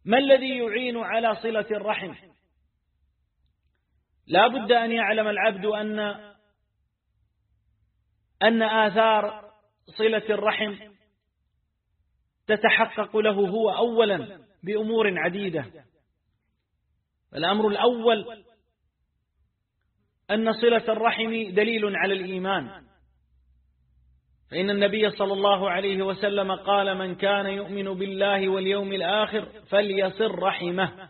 ما الذي يعين على صلة الرحم؟ لا بد أن يعلم العبد أن آثار صلة الرحم تتحقق له هو أولا بأمور عديدة. الأمر الأول أن صلة الرحم دليل على الإيمان، فإن النبي صلى الله عليه وسلم قال: من كان يؤمن بالله واليوم الآخر فليصل رحمه.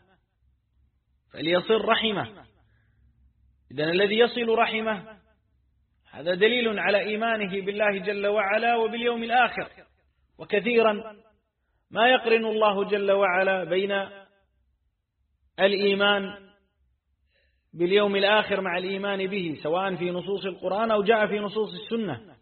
إذن الذي يصل رحمه هذا دليل على إيمانه بالله جل وعلا وباليوم الآخر. وكثيرا ما يقرن الله جل وعلا بين الإيمان باليوم الآخر مع الإيمان به، سواء في نصوص القرآن أو جاء في نصوص السنة.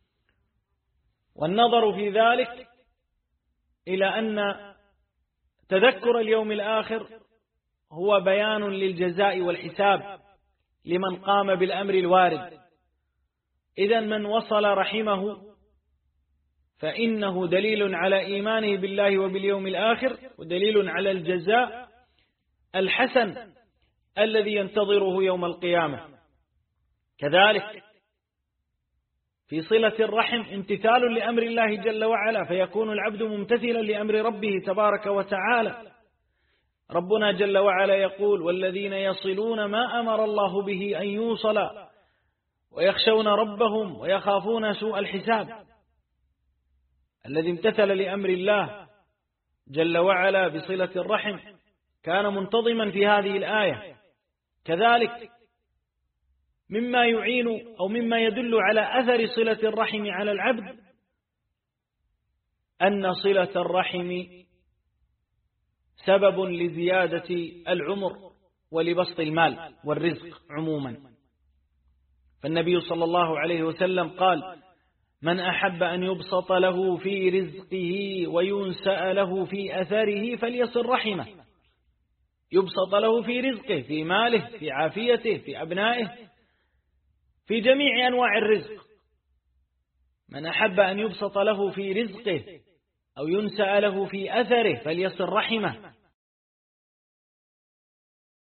والنظر في ذلك إلى أن تذكر اليوم الآخر هو بيان للجزاء والحساب لمن قام بالأمر الوارد. إذن من وصل رحمه فإنه دليل على إيمانه بالله وباليوم الآخر، ودليل على الجزاء الحسن الذي ينتظره يوم القيامة. كذلك في صلة الرحم امتثال لأمر الله جل وعلا، فيكون العبد ممتثلا لأمر ربه تبارك وتعالى. ربنا جل وعلا يقول: والذين يصلون ما أمر الله به أن يوصل ويخشون ربهم ويخافون سوء الحساب. الذي امتثل لأمر الله جل وعلا بصلة الرحم كان منتظما في هذه الآية. كذلك مما يعين أو مما يدل على أثر صلة الرحم على العبد أن صلة الرحم سبب لزيادة العمر ولبسط المال والرزق عموما. فالنبي صلى الله عليه وسلم قال: من أحب أن يبسط له في رزقه وينسأ له في أثره فليصل رحمه. يبسط له في رزقه، في ماله، في عافيته، في أبنائه، في جميع أنواع الرزق. من أحب أن يبسط له في رزقه أو ينسأ له في أثره فليصل رحمه.